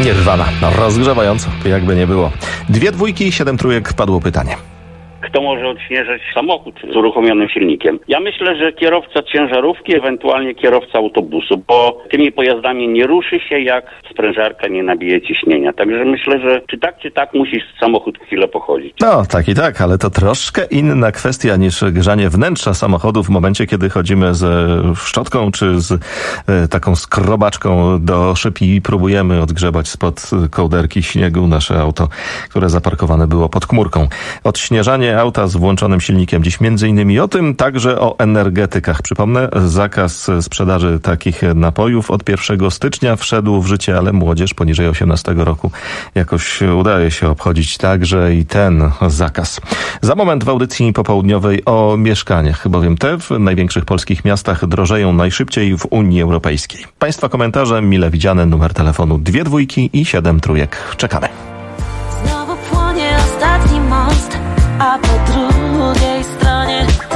Nirvana. Rozgrzewająco, jakby nie było. 2 dwójki i 7 trójek padło pytanie. Kto może odśnieżyć samochód z uruchomionym silnikiem? Ja myślę, że kierowca ciężarówki, ewentualnie kierowca autobusu, bo tymi pojazdami nie ruszy się, jak sprężarka nie nabije ciśnienia. Także myślę, że czy tak musi samochód chwilę pochodzić. No, tak i tak, ale to troszkę inna kwestia niż grzanie wnętrza samochodu w momencie, kiedy chodzimy ze szczotką czy z taką skrobaczką do szyb i próbujemy odgrzebać spod kołderki śniegu nasze auto, które zaparkowane było pod chmurką. Odśnieżanie auta z włączonym silnikiem. Dziś między innymi o tym, także o energetykach. Przypomnę, zakaz sprzedaży takich napojów od 1 stycznia wszedł w życie, ale młodzież poniżej 18 roku jakoś udaje się obchodzić także i ten zakaz. Za moment w audycji popołudniowej o mieszkaniach, bowiem te w największych polskich miastach drożeją najszybciej w Unii Europejskiej. Państwa komentarze mile widziane, numer telefonu 2 dwójki i 7 trójek. Czekamy. Znowu płonie ostatni most, a po drugiej stronie ty.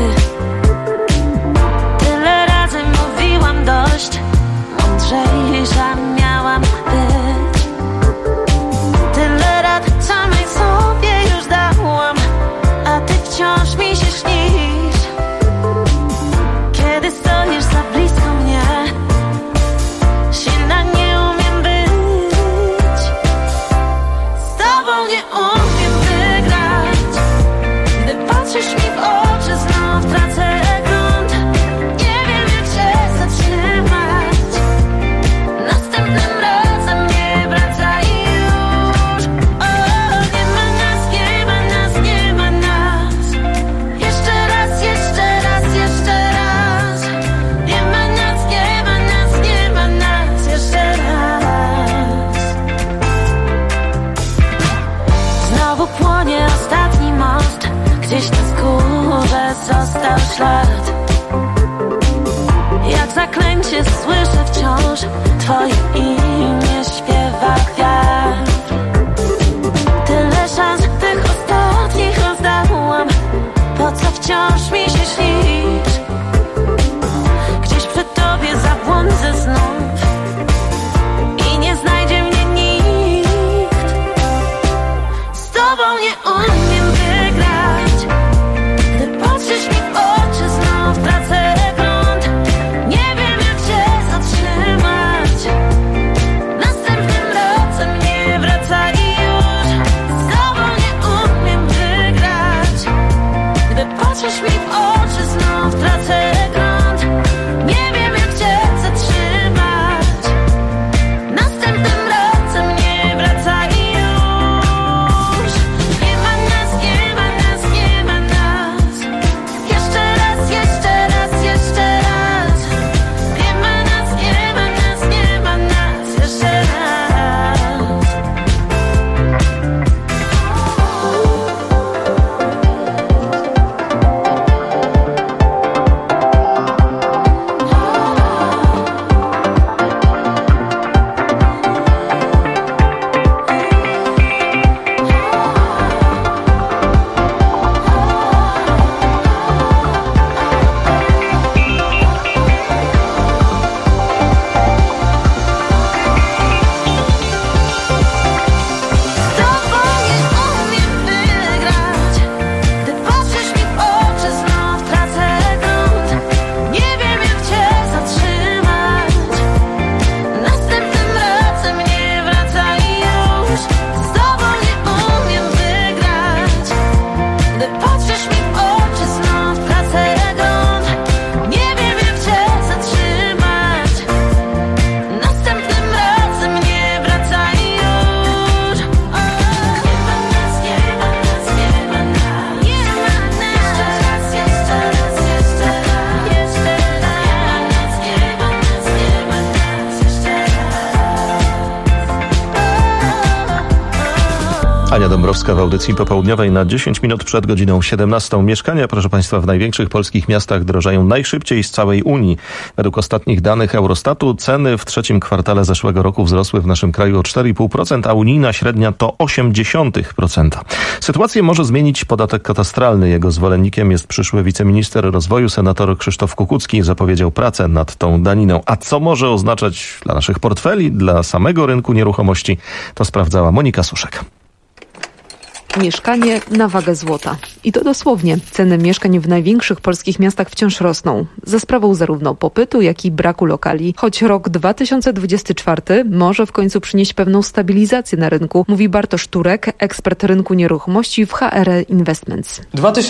Tyle razy mówiłam dość, mądrzejsza miałam być. Tyle rad samej sobie już dałam, a ty wciąż mi się śnisz. Kiedy stoisz za blisko mnie, silna nie umiem być. Z tobą nie umiem wygrać. Gdy patrzysz mi w oczy, znów tracę grunt. Nie wiem, jak się zatrzymać. Następnym razem nie wracaj już. O, nie ma nas, nie ma nas, nie ma nas. Jeszcze raz, jeszcze raz, jeszcze raz. Nie ma nas, nie ma nas, nie ma nas. Jeszcze raz. Znowu płonie ostatni most. Gdzieś na skórze został ślad. Jak zaklęcie słyszę wciąż twoje imię śpiewa wiatr. Tyle szans tych ostatnich rozdałam. Po co wciąż mi się śnisz? Gdzieś przy tobie zabłądzę znów i nie znajdzie mnie nikt. Z tobą nie umiem wygrać. Gdy patrzysz mi w oczy, znów tracę grunt. Nie wiem, jak się zatrzymać. Następnym razem nie wracaj już. Z tobą nie umiem wygrać. Gdy patrzysz mi w oczy, znów Ania Dąbrowska w audycji popołudniowej na 10 minut przed godziną 17. Mieszkania, proszę Państwa, w największych polskich miastach drożeją najszybciej z całej Unii. Według ostatnich danych Eurostatu ceny w trzecim kwartale zeszłego roku wzrosły w naszym kraju o 4,5%, a unijna średnia to 0,8%. Sytuację może zmienić podatek katastralny. Jego zwolennikiem jest przyszły wiceminister rozwoju, senator Krzysztof Kukucki. Zapowiedział pracę nad tą daniną. A co może oznaczać dla naszych portfeli, dla samego rynku nieruchomości, to sprawdzała Monika Suszek. Mieszkanie na wagę złota. I to dosłownie. Ceny mieszkań w największych polskich miastach wciąż rosną. Za sprawą zarówno popytu, jak i braku lokali. Choć rok 2024 może w końcu przynieść pewną stabilizację na rynku, mówi Bartosz Turek, ekspert rynku nieruchomości w HR Investments.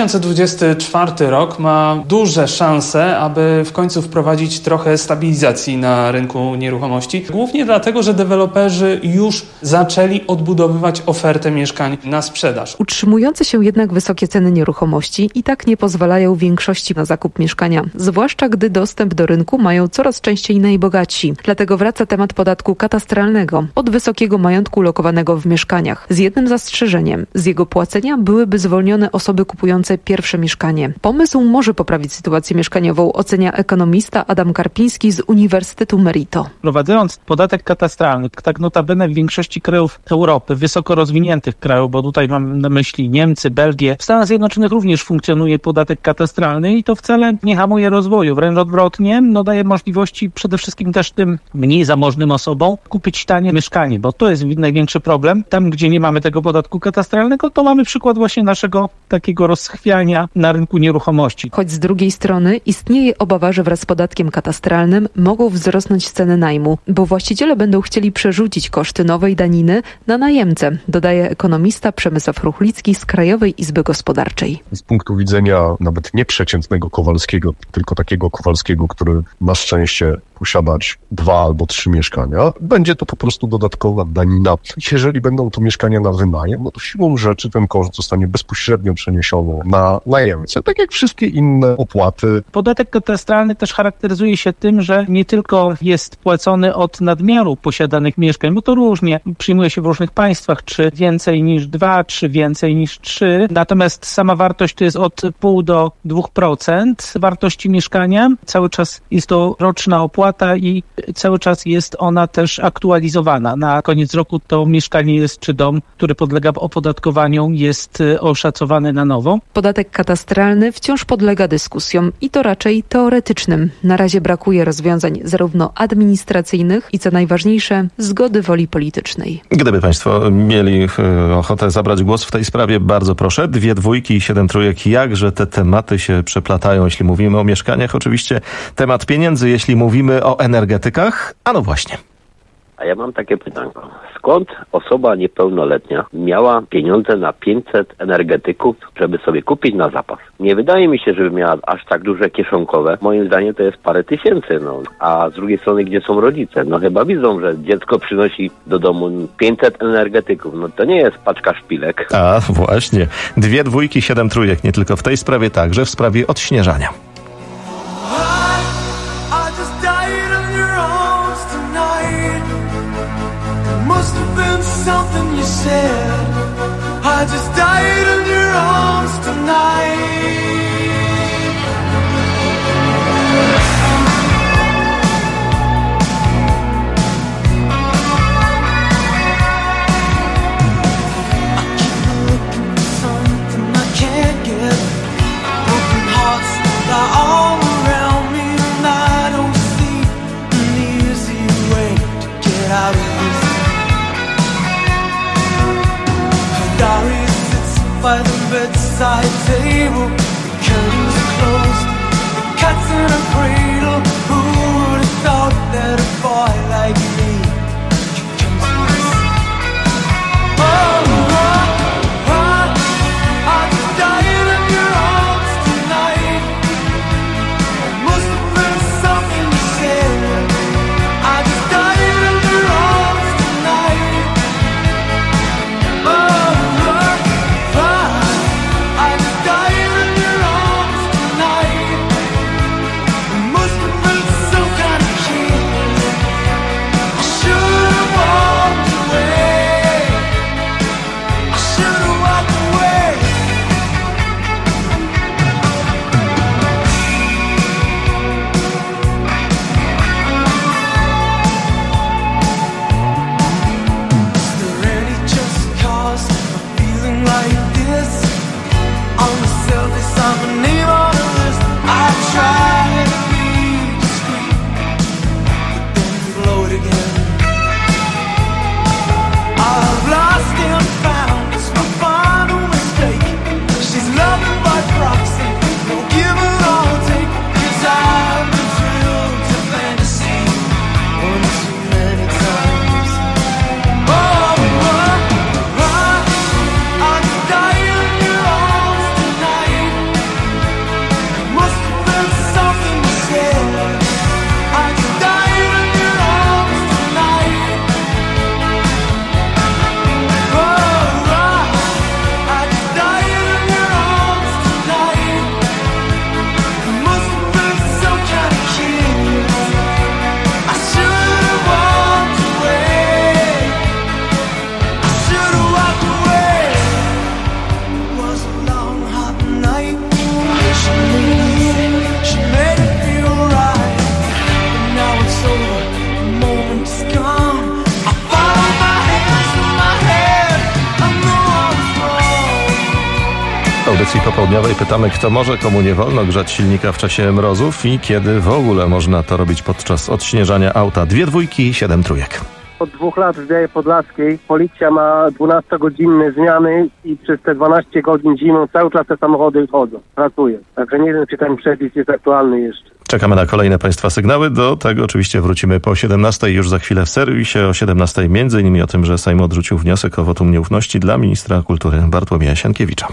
2024 rok ma duże szanse, aby w końcu wprowadzić trochę stabilizacji na rynku nieruchomości. Głównie dlatego, że deweloperzy już zaczęli odbudowywać ofertę mieszkań na sprzedaż. Utrzymujące się jednak wysokie ceny nieruchomości i tak nie pozwalają większości na zakup mieszkania, zwłaszcza gdy dostęp do rynku mają coraz częściej najbogatsi. Dlatego wraca temat podatku katastralnego od wysokiego majątku lokowanego w mieszkaniach. Z jednym zastrzeżeniem. Z jego płacenia byłyby zwolnione osoby kupujące pierwsze mieszkanie. Pomysł może poprawić sytuację mieszkaniową, ocenia ekonomista Adam Karpiński z Uniwersytetu Merito. Wprowadzając podatek katastralny, tak notabene w większości krajów Europy, wysoko rozwiniętych krajów, bo tutaj mam na myśli Niemcy, Belgię. W Stanach Zjednoczonych również funkcjonuje podatek katastralny i to wcale nie hamuje rozwoju. Wręcz odwrotnie, daje możliwości przede wszystkim też tym mniej zamożnym osobom kupić tanie mieszkanie, bo to jest największy problem. Tam, gdzie nie mamy tego podatku katastralnego, to mamy przykład właśnie naszego takiego rozchwiania na rynku nieruchomości. Choć z drugiej strony istnieje obawa, że wraz z podatkiem katastralnym mogą wzrosnąć ceny najmu, bo właściciele będą chcieli przerzucić koszty nowej daniny na najemcę, dodaje ekonomista Przemysław Ruchlicki z Krajowej Izby Gospodarczej. Z punktu widzenia nawet nie przeciętnego Kowalskiego, tylko takiego Kowalskiego, który ma szczęście posiadać 2 albo 3 mieszkania, będzie to po prostu dodatkowa danina. Jeżeli będą to mieszkania na wynajem, to siłą rzeczy ten koszt zostanie bezpośrednio przeniesiony na najemcę, tak jak wszystkie inne opłaty. Podatek katastralny też charakteryzuje się tym, że nie tylko jest płacony od nadmiaru posiadanych mieszkań, bo to różnie przyjmuje się w różnych państwach, czy więcej niż 2, czy więcej niż 3. Natomiast sama wartość to jest od 0,5 do 2% wartości mieszkania. Cały czas jest to roczna opłata i cały czas jest ona też aktualizowana. Na koniec roku to mieszkanie jest, czy dom, który podlega opodatkowaniu, jest oszacowany na nowo. Podatek katastralny wciąż podlega dyskusjom i to raczej teoretycznym. Na razie brakuje rozwiązań zarówno administracyjnych i co najważniejsze zgody woli politycznej. Gdyby Państwo mieli ochotę zabrać głos w tej sprawie, bardzo proszę. 2 dwójki i 7 trójek. Jakże te tematy się przeplatają, jeśli mówimy o mieszkaniach. Oczywiście temat pieniędzy, jeśli mówimy o energetykach. A no właśnie. A ja mam takie pytanko. Skąd osoba niepełnoletnia miała pieniądze na 500 energetyków, żeby sobie kupić na zapas? Nie wydaje mi się, żeby miała aż tak duże kieszonkowe. Moim zdaniem to jest parę tysięcy. A z drugiej strony, gdzie są rodzice? Chyba widzą, że dziecko przynosi do domu 500 energetyków. To nie jest paczka szpilek. A właśnie. 2 dwójki, 7 trójek. Nie tylko w tej sprawie, także w sprawie odśnieżania. Something you said, I just died in your arms tonight. I keep looking for something I can't get. Broken hearts lie all around me, and I don't see an easy way to get out of this. Diaries audycji popołudniowej pytamy, kto może, komu nie wolno grzać silnika w czasie mrozów i kiedy w ogóle można to robić podczas odśnieżania auta. 2 dwójki, 7 trójek. Od 2 lat w Białej Podlaskiej policja ma 12-godzinne zmiany i przez te 12 godzin zimą cały czas te samochody chodzą, pracują. Także nie wiem, czy ten przepis jest aktualny jeszcze. Czekamy na kolejne Państwa sygnały. Do tego oczywiście wrócimy po 17. Już za chwilę w serwisie o 17. Między innymi o tym, że Sejm odrzucił wniosek o wotum nieufności dla ministra kultury Bartłomieja Sienkiewicza.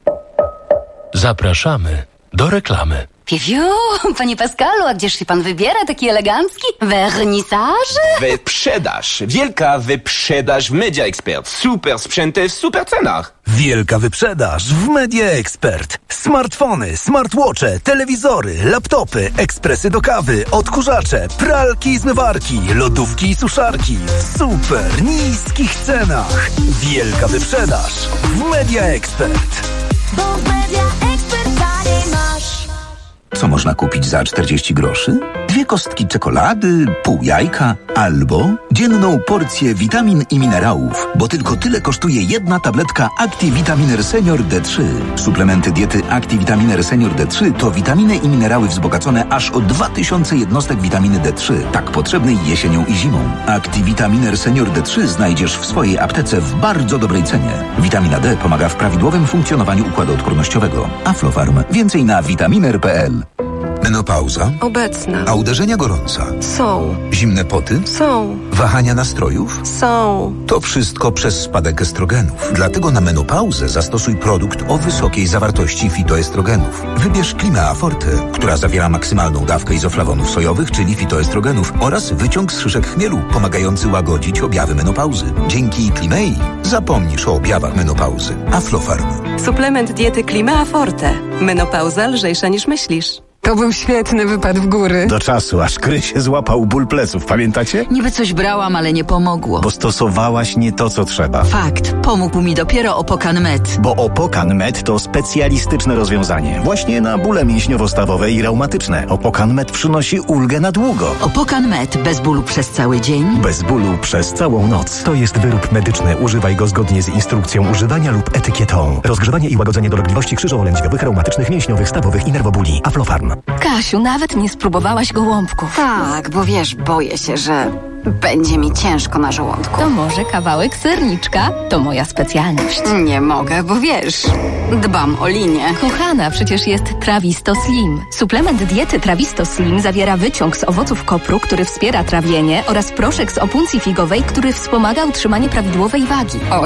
Zapraszamy do reklamy. Piewiu, panie Pascalu, a gdzież się pan wybiera taki elegancki? Wernisaż? Wyprzedaż. Wielka wyprzedaż w Media Expert. Super sprzęty w super cenach. Wielka wyprzedaż w Media Expert. Smartfony, smartwatche, telewizory, laptopy, ekspresy do kawy, odkurzacze, pralki i zmywarki, lodówki i suszarki w super niskich cenach. Wielka wyprzedaż w Media Expert. Bo w Media Expert taniej masz. Co można kupić za 40 groszy? 2 kostki czekolady, pół jajka albo dzienną porcję witamin i minerałów, bo tylko tyle kosztuje jedna tabletka ActiVitaminer Senior D3. Suplementy diety ActiVitaminer Senior D3 to witaminy i minerały wzbogacone aż o 2000 jednostek witaminy D3, tak potrzebnej jesienią i zimą. ActiVitaminer Senior D3 znajdziesz w swojej aptece w bardzo dobrej cenie. Witamina D pomaga w prawidłowym funkcjonowaniu układu odpornościowego. Aflofarm. Więcej na vitaminer.pl. Menopauza? Obecna. A uderzenia gorąca? Są. Zimne poty? Są. Wahania nastrojów? Są. To wszystko przez spadek estrogenów. Dlatego na menopauzę zastosuj produkt o wysokiej zawartości fitoestrogenów. Wybierz Climea Forte, która zawiera maksymalną dawkę izoflawonów sojowych, czyli fitoestrogenów oraz wyciąg z szyszek chmielu, pomagający łagodzić objawy menopauzy. Dzięki Climei zapomnisz o objawach menopauzy. Aflofarm. Suplement diety Climea Forte. Menopauza lżejsza niż myślisz. To był świetny wypad w góry. Do czasu, aż Krysie złapał ból pleców, pamiętacie? Niby coś brałam, ale nie pomogło. Bo stosowałaś nie to, co trzeba. Fakt. Pomógł mi dopiero Opokan Med. Bo Opokan Med to specjalistyczne rozwiązanie. Właśnie na bóle mięśniowo-stawowe i reumatyczne. Opokan Med przynosi ulgę na długo. Opokan Med. Bez bólu przez cały dzień. Bez bólu przez całą noc. To jest wyrób medyczny. Używaj go zgodnie z instrukcją używania lub etykietą. Rozgrzewanie i łagodzenie dolegliwości krzyżowo-lędźwiowych, reumatycznych, mięśniowych, stawowych i nerwobóli. Aflofarm. Kasiu, nawet nie spróbowałaś gołąbków. Tak, bo wiesz, boję się, że będzie mi ciężko na żołądku. To może kawałek serniczka? To moja specjalność. Nie mogę, bo wiesz, dbam o linię. Kochana, przecież jest Trawisto Slim. Suplement diety Trawisto Slim zawiera wyciąg z owoców kopru, który wspiera trawienie oraz proszek z opuncji figowej, który wspomaga utrzymanie prawidłowej wagi. O,